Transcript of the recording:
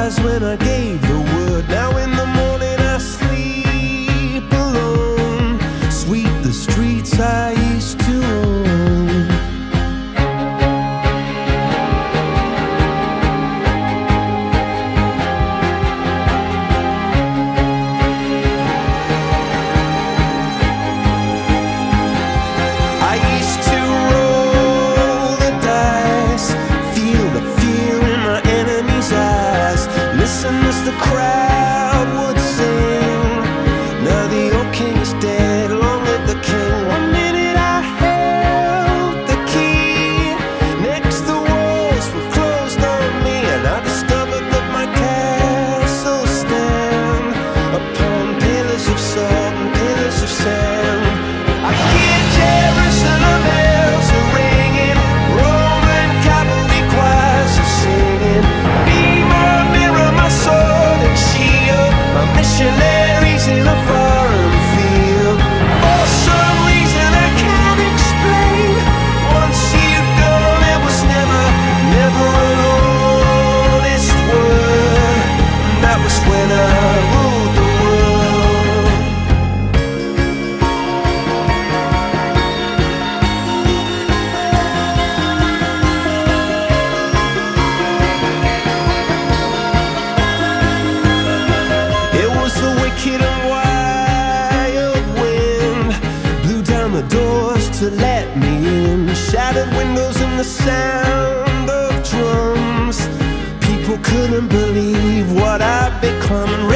eyes when I gave the word. Now in the morning I sleep alone. Sweep the streets I used to own. I used to roll the dice, feel the fear in my enemy's eyes, listen as the crowd would sing. Now the old king is dead, long live the king. One minute I held the key, next the walls were closed on me, and I discovered that my castle stand upon pillars of salt and pillars of sand. I hear Jerusalem bells are ringing, Roman cavalry choirs are singing. Be my mirror, my sword and shield, my missionaries in a foreign field. For some reason I can't explain, once you've gone it was never, never an honest word. And that was when I ruled the world. It was the wicked and wild wind, blew down the doors to let me in, shattered windows and the sound of drums. People couldn't believe what I'd become, and